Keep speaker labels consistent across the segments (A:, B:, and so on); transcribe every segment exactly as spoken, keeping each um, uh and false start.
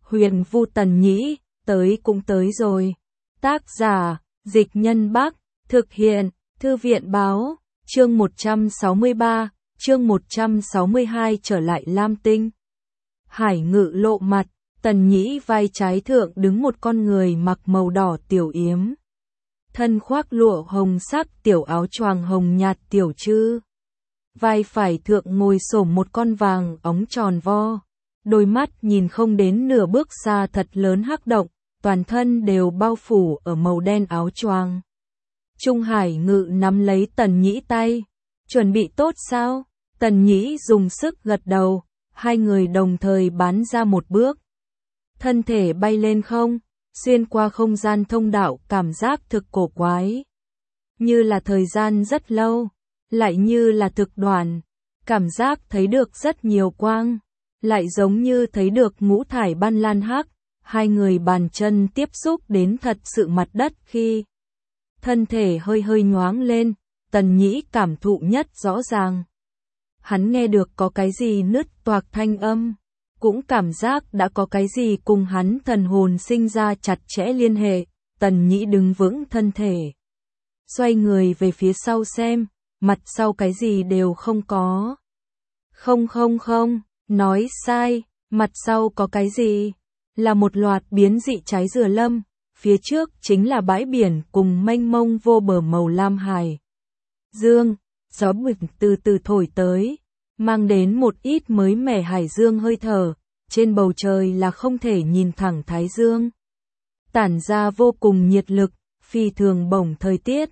A: Huyền Vu Tần Nhĩ, tới cũng tới rồi. Tác giả, Dịch Nhân Bắc, thực hiện, Thư viện Báo, chương một trăm sáu mươi ba, chương một trăm sáu mươi hai trở lại Lam Tinh. Hải Ngự lộ mặt, Tần Nhĩ vai trái thượng đứng một con người mặc màu đỏ tiểu yếm. Thân khoác lụa hồng sắc tiểu áo choàng hồng nhạt tiểu trư. Vai phải thượng ngồi xổm một con vàng óng tròn vo. Đôi mắt nhìn không đến nửa bước xa thật lớn hắc động, toàn thân đều bao phủ ở màu đen áo choàng. Trung Hải Ngự nắm lấy Tần Nhĩ tay. Chuẩn bị tốt sao? Tần Nhĩ dùng sức gật đầu, hai người đồng thời bắn ra một bước. Thân thể bay lên không, xuyên qua không gian thông đạo, cảm giác thực cổ quái. Như là thời gian rất lâu, lại như là thực đoạn, cảm giác thấy được rất nhiều quang, lại giống như thấy được ngũ thải ban lan hắc, hai người bàn chân tiếp xúc đến thật sự mặt đất khi thân thể hơi hơi nhoáng lên, Tần Nhĩ cảm thụ nhất rõ ràng. Hắn nghe được có cái gì nứt toạc thanh âm, cũng cảm giác đã có cái gì cùng hắn thần hồn sinh ra chặt chẽ liên hệ. Tần Nhĩ đứng vững thân thể, xoay người về phía sau xem, mặt sau cái gì đều không có. Không không không, nói sai, mặt sau có cái gì? Là một loạt biến dị trái dừa lâm, phía trước chính là bãi biển cùng mênh mông vô bờ màu lam hải dương. Gió bực từ từ thổi tới, mang đến một ít mới mẻ hải dương hơi thở, trên bầu trời là không thể nhìn thẳng thái dương. Tản ra vô cùng nhiệt lực, phi thường bổng thời tiết.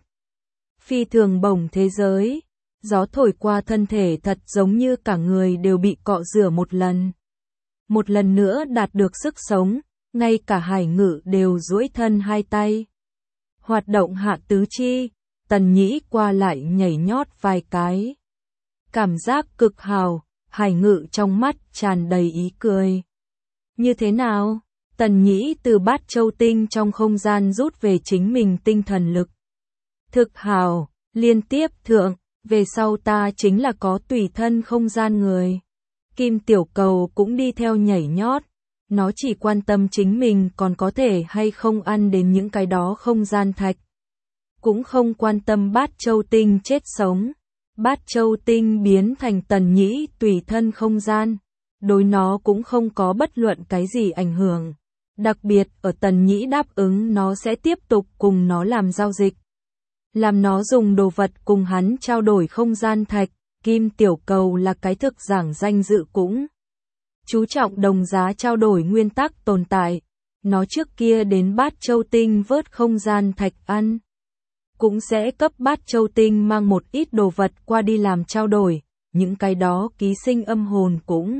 A: Phi thường bổng thế giới, gió thổi qua thân thể thật giống như cả người đều bị cọ rửa một lần. Một lần nữa đạt được sức sống, ngay cả Hải Ngự đều duỗi thân hai tay. Hoạt động hạ tứ chi, Tần Nhĩ qua lại nhảy nhót vài cái. Cảm giác cực hào, Hải Ngự trong mắt tràn đầy ý cười. Như thế nào? Tần Nhĩ từ bát châu tinh trong không gian rút về chính mình tinh thần lực. Thực hào, liên tiếp thượng, về sau ta chính là có tùy thân không gian người. Kim Tiểu Cầu cũng đi theo nhảy nhót, nó chỉ quan tâm chính mình còn có thể hay không ăn đến những cái đó không gian thạch. Cũng không quan tâm bát châu tinh chết sống. Bát châu tinh biến thành Tần Nhĩ tùy thân không gian, đối nó cũng không có bất luận cái gì ảnh hưởng. Đặc biệt ở Tần Nhĩ đáp ứng nó sẽ tiếp tục cùng nó làm giao dịch. Làm nó dùng đồ vật cùng hắn trao đổi không gian thạch. Kim Tiểu Cầu là cái thực giảng danh dự cũng chú trọng đồng giá trao đổi nguyên tắc tồn tại. Nó trước kia đến bát châu tinh vớt không gian thạch ăn, cũng sẽ cấp bát châu tinh mang một ít đồ vật qua đi làm trao đổi, những cái đó ký sinh âm hồn cũng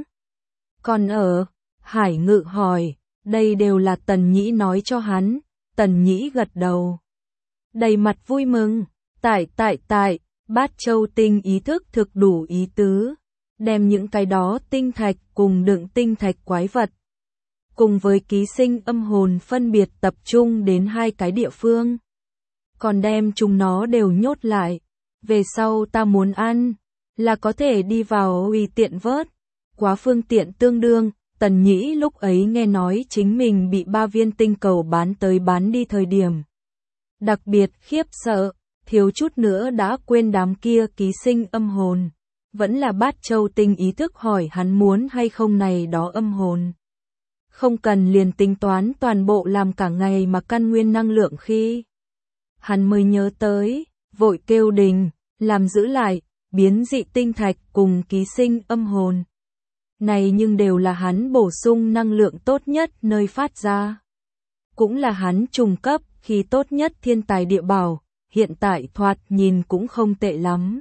A: còn ở. Hải Ngự hỏi, đây đều là Tần Nhĩ nói cho hắn. Tần Nhĩ gật đầu, đầy mặt vui mừng. Tại tại tại, bát châu tinh ý thức thực đủ ý tứ, đem những cái đó tinh thạch cùng đựng tinh thạch quái vật, cùng với ký sinh âm hồn phân biệt tập trung đến hai cái địa phương. Còn đem chúng nó đều nhốt lại, về sau ta muốn ăn, là có thể đi vào uy tiện vớt, quá phương tiện tương đương. Tần Nhĩ lúc ấy nghe nói chính mình bị ba viên tinh cầu bán tới bán đi thời điểm, đặc biệt khiếp sợ, thiếu chút nữa đã quên đám kia ký sinh âm hồn. Vẫn là bát châu tinh ý thức hỏi hắn muốn hay không này đó âm hồn. Không cần liền tính toán toàn bộ làm cả ngày mà căn nguyên năng lượng khi. Hắn mới nhớ tới, vội kêu đình, làm giữ lại, biến dị tinh thạch cùng ký sinh âm hồn. Này nhưng đều là hắn bổ sung năng lượng tốt nhất nơi phát ra. Cũng là hắn trùng cấp khi tốt nhất thiên tài địa bảo, hiện tại thoạt nhìn cũng không tệ lắm.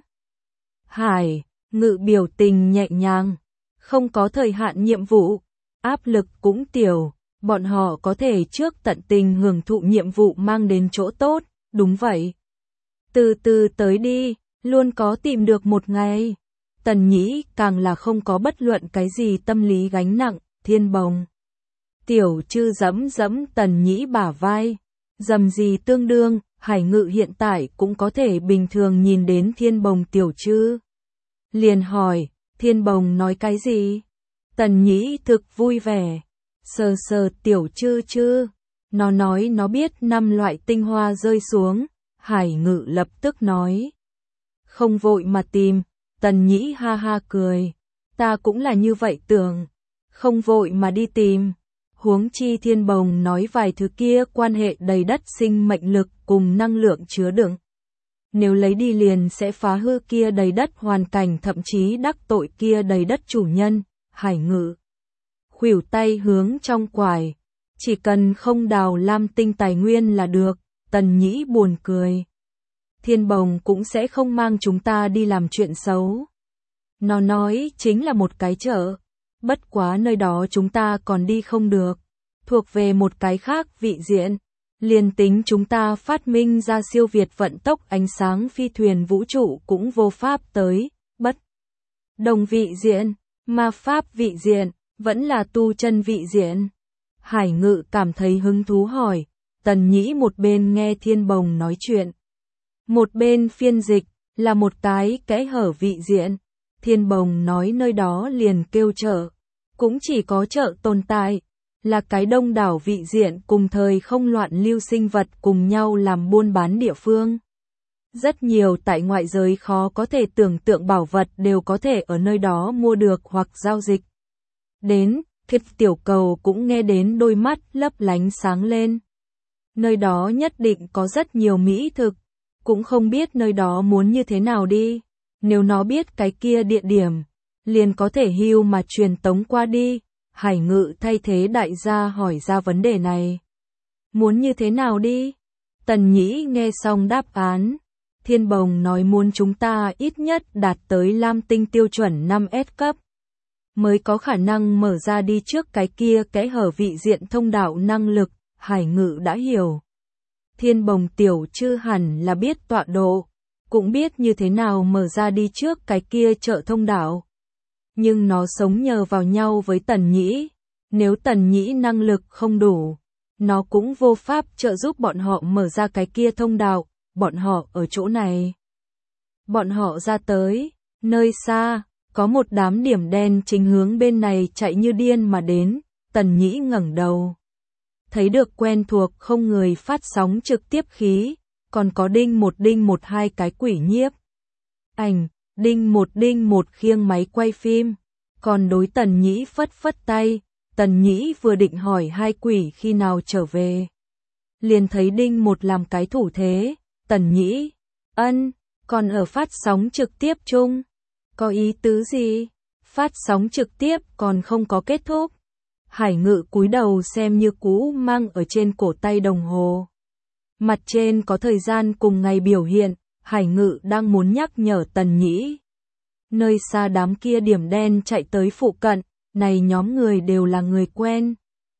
A: Hải Ngự biểu tình nhẹ nhàng, không có thời hạn nhiệm vụ, áp lực cũng tiểu, bọn họ có thể trước tận tình hưởng thụ nhiệm vụ mang đến chỗ tốt. Đúng vậy. Từ từ tới đi, luôn có tìm được một ngày. Tần Nhĩ càng là không có bất luận cái gì tâm lý gánh nặng. Thiên Bồng Tiểu Trư dẫm dẫm Tần Nhĩ bả vai, dầm gì tương đương. Hải Ngự hiện tại cũng có thể bình thường nhìn đến Thiên Bồng Tiểu Trư. Liền hỏi, Thiên Bồng nói cái gì? Tần Nhĩ thực vui vẻ. sờ sờ tiểu chư chư. Nó nói nó biết năm loại tinh hoa rơi xuống, Hải Ngự lập tức nói. Không vội mà tìm, Tần Nhĩ ha ha cười. Ta cũng là như vậy tưởng, không vội mà đi tìm. Huống chi Thiên Bồng nói vài thứ kia quan hệ đầy đất sinh mệnh lực cùng năng lượng chứa đựng. Nếu lấy đi liền sẽ phá hư kia đầy đất hoàn cảnh, thậm chí đắc tội kia đầy đất chủ nhân. Hải Ngự khuỷu tay hướng trong quải, chỉ cần không đào lam tinh tài nguyên là được. Tần Nhĩ buồn cười. Thiên Bồng cũng sẽ không mang chúng ta đi làm chuyện xấu. Nó nói chính là một cái chợ, bất quá nơi đó chúng ta còn đi không được, thuộc về một cái khác vị diện. Liền tính chúng ta phát minh ra siêu việt vận tốc ánh sáng phi thuyền vũ trụ cũng vô pháp tới, bất đồng vị diện, ma pháp vị diện, vẫn là tu chân vị diện. Hải Ngự cảm thấy hứng thú hỏi, Tần Nhĩ một bên nghe Thiên Bồng nói chuyện, một bên phiên dịch, là một cái kẽ hở vị diện. Thiên Bồng nói nơi đó liền kêu chợ, cũng chỉ có chợ tồn tại, là cái đông đảo vị diện cùng thời không loạn lưu sinh vật cùng nhau làm buôn bán địa phương. Rất nhiều tại ngoại giới khó có thể tưởng tượng bảo vật đều có thể ở nơi đó mua được hoặc giao dịch. Đến, Thiết Tiểu Cầu cũng nghe đến đôi mắt lấp lánh sáng lên. Nơi đó nhất định có rất nhiều mỹ thực, cũng không biết nơi đó muốn như thế nào đi. Nếu nó biết cái kia địa điểm, liền có thể hưu mà truyền tống qua đi. Hải Ngự thay thế đại gia hỏi ra vấn đề này. Muốn như thế nào đi? Tần Nhĩ nghe xong đáp án. Thiên Bồng nói muốn chúng ta ít nhất đạt tới lam tinh tiêu chuẩn năm S cấp, mới có khả năng mở ra đi trước cái kia kẽ hở vị diện thông đạo năng lực. Hải Ngự đã hiểu. Thiên Bồng tiểu chư hẳn là biết tọa độ, cũng biết như thế nào mở ra đi trước cái kia chợ thông đạo. Nhưng nó sống nhờ vào nhau với Tần Nhĩ, nếu Tần Nhĩ năng lực không đủ, nó cũng vô pháp trợ giúp bọn họ mở ra cái kia thông đạo. Bọn họ ở chỗ này. Bọn họ ra tới, nơi xa, có một đám điểm đen chính hướng bên này chạy như điên mà đến. Tần Nhĩ ngẩng đầu, thấy được quen thuộc không người phát sóng trực tiếp khí, còn có đinh một đinh một hai cái quỷ nhiếp ảnh, đinh một đinh một khiêng máy quay phim, còn đối Tần Nhĩ phất phất tay. Tần Nhĩ vừa định hỏi hai quỷ khi nào trở về, liền thấy đinh một làm cái thủ thế. Tần Nhĩ, ân, còn ở phát sóng trực tiếp chung, có ý tứ gì? Phát sóng trực tiếp còn không có kết thúc. Hải Ngự cúi đầu xem như cũ mang ở trên cổ tay đồng hồ. Mặt trên có thời gian cùng ngày biểu hiện. Hải Ngự đang muốn nhắc nhở Tần Nhĩ. Nơi xa đám kia điểm đen chạy tới phụ cận, này nhóm người đều là người quen.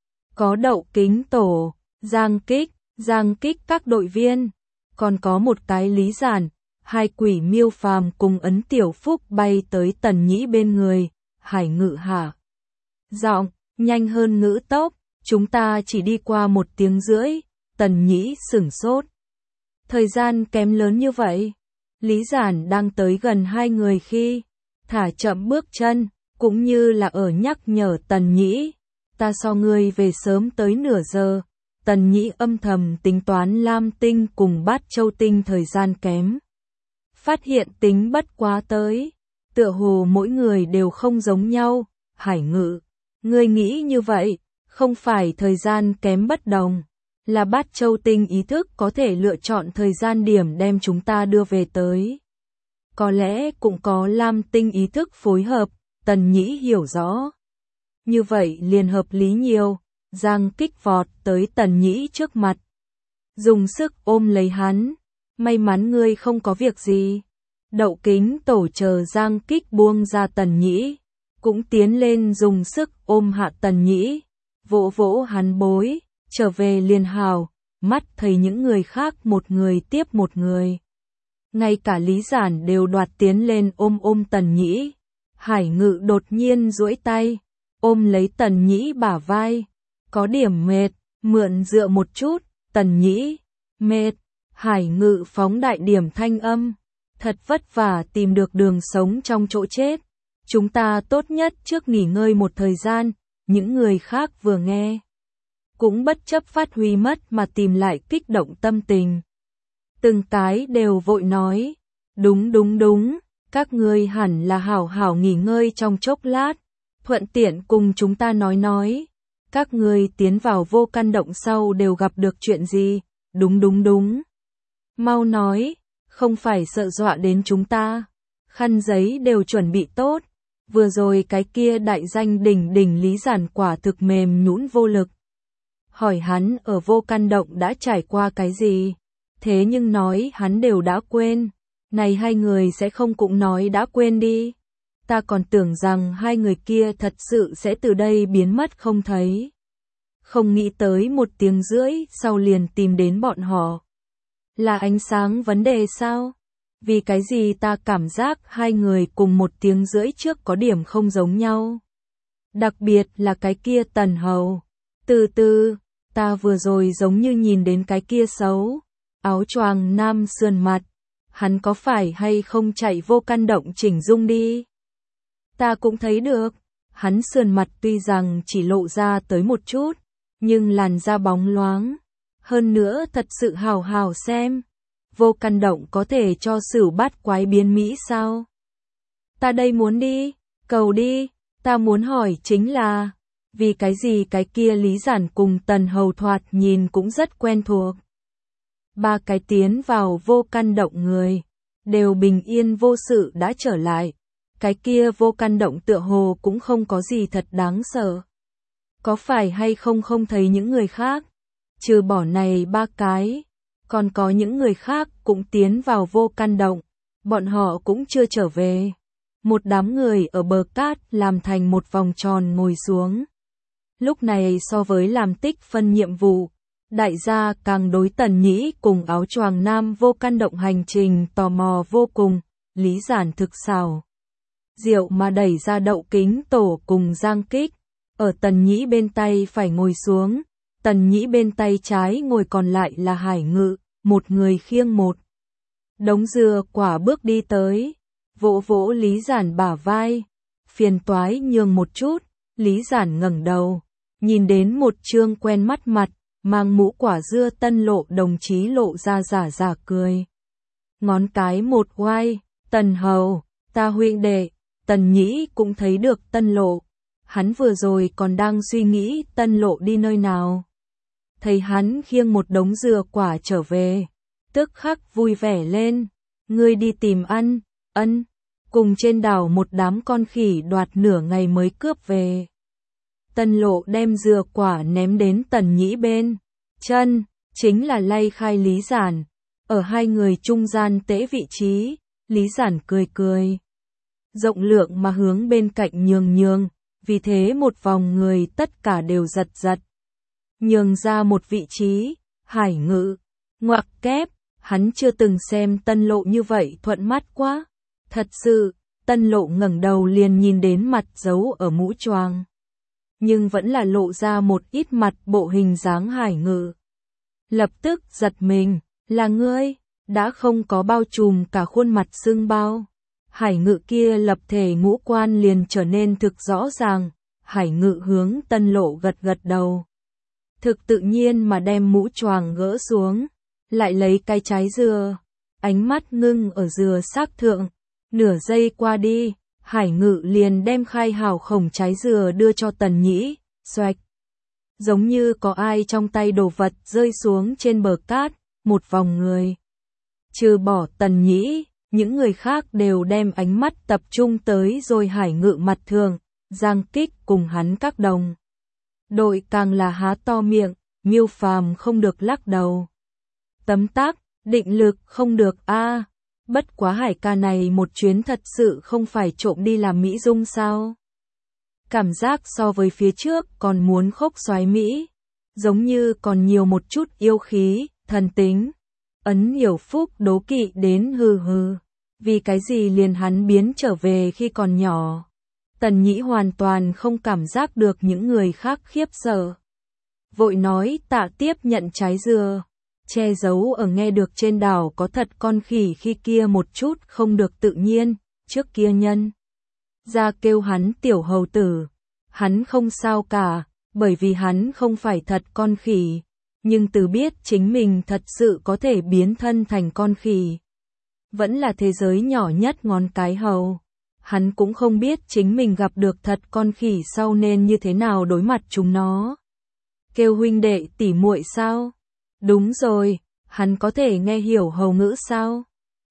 A: Có Đậu Kính Tổ, Giang Kích, Giang Kích các đội viên, còn có một cái Lý Giản. Hai quỷ Miêu Phàm cùng Ấn Tiểu Phúc bay tới Tần Nhĩ bên người. Hải Ngự hả giọng, nhanh hơn ngữ tốc, chúng ta chỉ đi qua một tiếng rưỡi. Tần Nhĩ sửng sốt. Thời gian kém lớn như vậy. Lý Giản đang tới gần hai người khi thả chậm bước chân, cũng như là ở nhắc nhở Tần Nhĩ. Ta so ngươi về sớm tới nửa giờ. Tần Nhĩ âm thầm tính toán Lam Tinh cùng Bát Châu Tinh thời gian kém. Phát hiện tính bất quá tới. Tựa hồ mỗi người đều không giống nhau. Hải Ngự, ngươi nghĩ như vậy, không phải thời gian kém bất đồng, là Bát Châu Tinh ý thức có thể lựa chọn thời gian điểm đem chúng ta đưa về tới. Có lẽ cũng có Lam Tinh ý thức phối hợp. Tần Nhĩ hiểu rõ. Như vậy liền hợp lý nhiều. Giang Kích vọt tới Tần Nhĩ trước mặt, dùng sức ôm lấy hắn. May mắn ngươi không có việc gì. Đậu Kính Tổ chờ Giang Kích buông ra Tần Nhĩ, cũng tiến lên dùng sức ôm hạ Tần Nhĩ, vỗ vỗ hắn bối. Trở về liền hào. Mắt thấy những người khác một người tiếp một người, ngay cả Lý Giản đều đoạt tiến lên ôm ôm Tần Nhĩ. Hải Ngự đột nhiên duỗi tay, ôm lấy Tần Nhĩ bả vai. Có điểm mệt, mượn dựa một chút. Tần Nhĩ, mệt. Hải Ngự phóng đại điểm thanh âm. Thật vất vả tìm được đường sống trong chỗ chết. Chúng ta tốt nhất trước nghỉ ngơi một thời gian. những người khác vừa nghe cũng bất chấp phát huy mất mà tìm lại kích động tâm tình. Từng cái đều vội nói, đúng đúng đúng, các ngươi hẳn là hảo hảo nghỉ ngơi trong chốc lát, thuận tiện cùng chúng ta nói nói, các ngươi tiến vào vô căn động sau đều gặp được chuyện gì, đúng đúng đúng. Mau nói, không phải sợ dọa đến chúng ta, khăn giấy đều chuẩn bị tốt, vừa rồi cái kia đại danh đỉnh đỉnh Lý Giản quả thực mềm nhũn vô lực. Hỏi hắn ở vô căn động đã trải qua cái gì, thế nhưng nói hắn đều đã quên, này hai người sẽ không cũng nói đã quên đi. Ta còn tưởng rằng hai người kia thật sự sẽ từ đây biến mất không thấy. Không nghĩ tới một tiếng rưỡi sau liền tìm đến bọn họ. Là ánh sáng vấn đề sao? Vì cái gì ta cảm giác hai người cùng một tiếng rưỡi trước có điểm không giống nhau. Đặc biệt là cái kia Tần Hầu. Từ từ, ta vừa rồi giống như nhìn đến cái kia xấu. Áo choàng nam sườn mặt. Hắn có phải hay không chạy vô căn động chỉnh dung đi? Ta cũng thấy được. Hắn sườn mặt tuy rằng chỉ lộ ra tới một chút, nhưng làn da bóng loáng. Hơn nữa thật sự hào hào xem. Vô căn động có thể cho Sửu Bát Quái biến Mỹ sao? Ta đây muốn đi, cầu đi, ta muốn hỏi chính là, vì cái gì cái kia Lý Giản cùng Tần Hầu thoạt nhìn cũng rất quen thuộc. Ba cái tiến vào vô căn động người, đều bình yên vô sự đã trở lại. Cái kia vô căn động tựa hồ cũng không có gì thật đáng sợ. Có phải hay không không thấy những người khác? Trừ bỏ này ba cái, còn có những người khác cũng tiến vào vô căn động, bọn họ cũng chưa trở về. Một đám người ở bờ cát làm thành một vòng tròn ngồi xuống. Lúc này so với làm tích phân nhiệm vụ, đại gia càng đối Tần Nhĩ cùng áo choàng nam vô căn động hành trình tò mò vô cùng. Lý Giản thực xảo diệu mà đẩy ra Đậu Kính Tổ cùng Giang Kích, ở Tần Nhĩ bên tay phải ngồi xuống, Tần Nhĩ bên tay trái ngồi còn lại là Hải Ngự, một người khiêng một đống dừa quả bước đi tới, vỗ vỗ Lý Giản bả vai, phiền toái nhường một chút. Lý Giản ngẩng đầu, nhìn đến một trương quen mắt mặt, mang mũ quả dưa Tân Lộ đồng chí lộ ra giả giả cười. Ngón cái một oai, Tần Hầu, ta huynh đệ. Tần Nhĩ cũng thấy được Tân Lộ, hắn vừa rồi còn đang suy nghĩ Tân Lộ đi nơi nào. Thấy hắn khiêng một đống dừa quả trở về, tức khắc vui vẻ lên, ngươi đi tìm ăn, ân, cùng trên đảo một đám con khỉ đoạt nửa ngày mới cướp về. Tân Lộ đem dừa quả ném đến Tần Nhĩ bên chân, chính là lay khai Lý Giản, ở hai người trung gian tễ vị trí, Lý Giản cười cười. Rộng lượng mà hướng bên cạnh nhường nhường, vì thế một vòng người tất cả đều giật giật. Nhường ra một vị trí, Hải Ngự, ngoặc kép, hắn chưa từng xem Tân Lộ như vậy thuận mắt quá. Thật sự, Tân Lộ ngẩng đầu liền nhìn đến mặt giấu ở mũ choàng. Nhưng vẫn là lộ ra một ít mặt bộ hình dáng Hải Ngự. Lập tức giật mình, là ngươi, đã không có bao trùm cả khuôn mặt sưng bao. Hải Ngự kia lập thể ngũ quan liền trở nên thực rõ ràng, Hải Ngự hướng Tân Lộ gật gật đầu. Thực tự nhiên mà đem mũ choàng gỡ xuống, lại lấy cái trái dừa, ánh mắt ngưng ở dừa xác thượng, nửa giây qua đi, Hải Ngự liền đem khai hào khổng trái dừa đưa cho Tần Nhĩ, xoạch. Giống như có ai trong tay đồ vật rơi xuống trên bờ cát, một vòng người. Trừ bỏ Tần Nhĩ, những người khác đều đem ánh mắt tập trung tới rồi Hải Ngự mặt thường, Giang Kích cùng hắn các đồng. Đội càng là há to miệng, Miêu Phàm không được lắc đầu. Tấm tắc, định lực không được a. À. Bất quá Hải ca này một chuyến thật sự không phải trộm đi làm mỹ dung sao? Cảm giác so với phía trước còn muốn khốc xoái mỹ, giống như còn nhiều một chút yêu khí, thần tính. Ấn Hiểu Phúc đố kỵ đến hừ hừ, vì cái gì liền hắn biến trở về khi còn nhỏ. Tần Nhĩ hoàn toàn không cảm giác được những người khác khiếp sợ. Vội nói tạ tiếp nhận trái dừa, che giấu ở nghe được trên đảo có thật con khỉ khi kia một chút không được tự nhiên, trước kia nhân. Ra kêu hắn tiểu hầu tử, Hắn không sao cả, bởi vì hắn không phải thật con khỉ, nhưng Từ biết chính mình thật sự có thể biến thân thành con khỉ. Vẫn là thế giới nhỏ nhất ngón cái hầu. Hắn cũng không biết chính mình gặp được thật con khỉ sau nên như thế nào đối mặt chúng nó. Kêu huynh đệ tỉ muội sao? Đúng rồi, hắn có thể nghe hiểu hầu ngữ sao?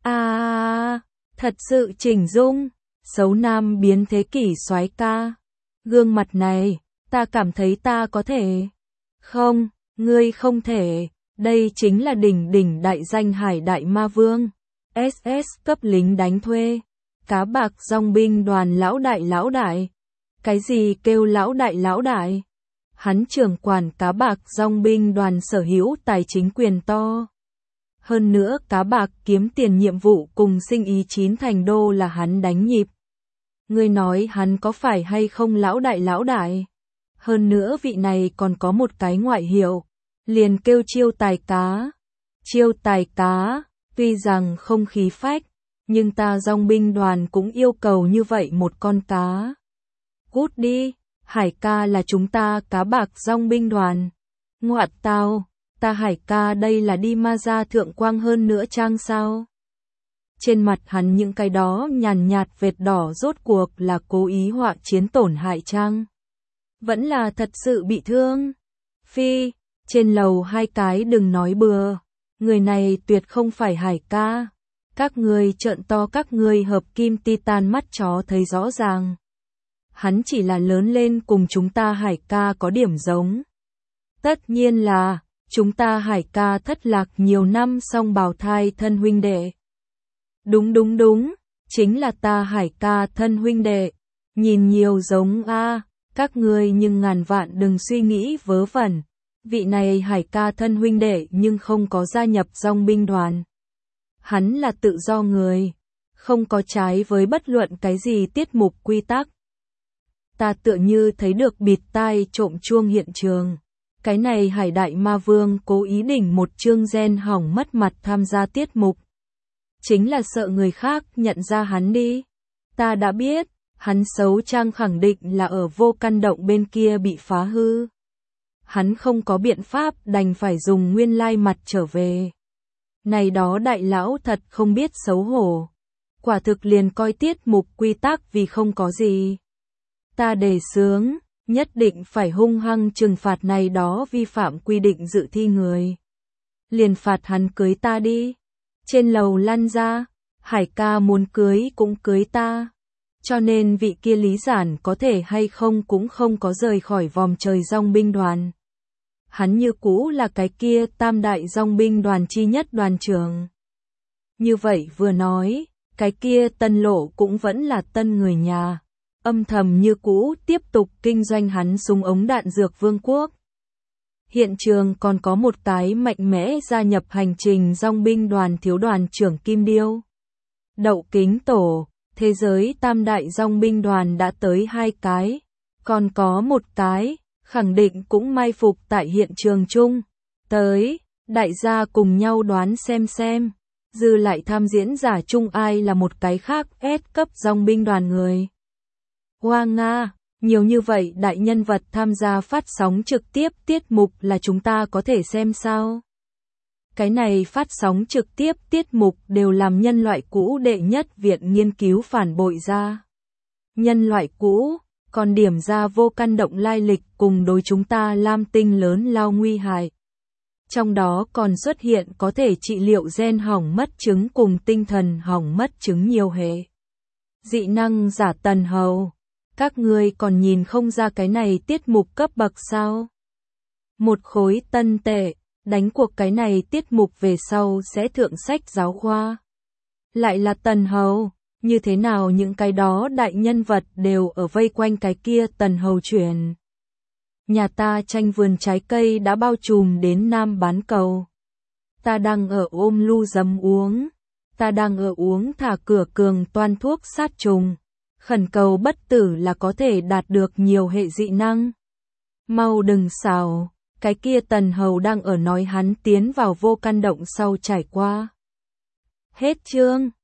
A: À, thật sự chỉnh dung, xấu nam biến thế kỷ soái ca. Gương mặt này, ta cảm thấy ta có thể. Không, ngươi không thể, đây chính là đỉnh đỉnh đại danh Hải Đại Ma Vương. ét ét cấp lính đánh thuê. Cá bạc dòng binh đoàn lão đại lão đại. Cái gì kêu lão đại lão đại? Hắn trưởng quản cá bạc dòng binh đoàn sở hữu tài chính quyền to. Hơn nữa cá bạc kiếm tiền nhiệm vụ cùng sinh ý chín thành đô là hắn đánh nhịp. Ngươi nói hắn có phải hay không lão đại lão đại? Hơn nữa vị này còn có một cái ngoại hiệu, liền kêu chiêu tài cá. Chiêu tài cá, tuy rằng không khí phách, nhưng ta dòng binh đoàn cũng yêu cầu như vậy một con cá. Cút đi, Hải ca là chúng ta cá bạc dòng binh đoàn. Ngoạn tao, ta Hải ca đây là đi ma gia thượng quang hơn nữa trang sao? Trên mặt hắn những cái đó nhàn nhạt vệt đỏ rốt cuộc là cố ý họa chiến tổn hại trang. Vẫn là thật sự bị thương. Phi, trên lầu hai cái đừng nói bừa. Người này tuyệt không phải Hải ca. Các người trợn to các người hợp kim titan mắt chó thấy rõ ràng. Hắn chỉ là lớn lên cùng chúng ta Hải ca có điểm giống. Tất nhiên là, chúng ta Hải ca thất lạc nhiều năm song bào thai thân huynh đệ. Đúng đúng đúng, chính là ta Hải ca thân huynh đệ. Nhìn nhiều giống a, các người nhưng ngàn vạn đừng suy nghĩ vớ vẩn. Vị này Hải ca thân huynh đệ nhưng không có gia nhập dòng binh đoàn. Hắn là tự do người, không có trái với bất luận cái gì tiết mục quy tắc. Ta tựa như thấy được bịt tai trộm chuông hiện trường. Cái này Hải Đại Ma Vương cố ý đỉnh một chương gen hỏng mất mặt tham gia tiết mục. Chính là sợ người khác nhận ra hắn đi. Ta đã biết, hắn xấu trang khẳng định là ở vô căn động bên kia bị phá hư. Hắn không có biện pháp đành phải dùng nguyên lai mặt trở về. Này đó đại lão thật không biết xấu hổ. Quả thực liền coi tiết mục quy tắc vì không có gì. Ta đề xướng, nhất định phải hung hăng trừng phạt này đó vi phạm quy định dự thi người. Liền phạt hắn cưới ta đi. Trên lầu lăn ra, Hải ca muốn cưới cũng cưới ta. Cho nên vị kia Lý Giản có thể hay không cũng không có rời khỏi vòng trời dòng binh đoàn. Hắn như cũ là cái kia tam đại dòng binh đoàn chi nhất đoàn trưởng. Như vậy vừa nói, cái kia Tân Lộ cũng vẫn là Tân người nhà. Âm thầm như cũ tiếp tục kinh doanh hắn súng ống đạn dược vương quốc. Hiện trường còn có một cái mạnh mẽ gia nhập hành trình dòng binh đoàn thiếu đoàn trưởng Kim Điêu. Đậu kính tổ, thế giới tam đại dòng binh đoàn đã tới hai cái, còn có một cái, khẳng định cũng mai phục tại hiện trường chung. Tới, đại gia cùng nhau đoán xem xem, dư lại tham diễn giả chung ai là một cái khác S cấp dòng binh đoàn người. Hoa Nga, nhiều như vậy đại nhân vật tham gia phát sóng trực tiếp tiết mục là chúng ta có thể xem sao? Cái này phát sóng trực tiếp tiết mục đều làm nhân loại cũ đệ nhất viện nghiên cứu phản bội ra. Nhân loại cũ, còn điểm ra vô căn động lai lịch cùng đối chúng ta lam tinh lớn lao nguy hại. Trong đó còn xuất hiện có thể trị liệu gen hỏng mất chứng cùng tinh thần hỏng mất chứng nhiều hệ. Dị năng giả Tần Hầu. Các ngươi còn nhìn không ra cái này tiết mục cấp bậc sao? Một khối tân tệ, đánh cuộc cái này tiết mục về sau sẽ thượng sách giáo khoa. Lại là Tần Hầu, như thế nào những cái đó đại nhân vật đều ở vây quanh cái kia Tần Hầu chuyển. Nhà ta tranh vườn trái cây đã bao trùm đến Nam bán cầu. Ta đang ở ôm lu dấm uống. Ta đang ở uống thả cửa cường toan thuốc sát trùng. Khẩn cầu bất tử là có thể đạt được nhiều hệ dị năng. Mau đừng xào, cái kia Tần Hầu đang ở nói hắn tiến vào vô căn động sau trải qua. Hết chương.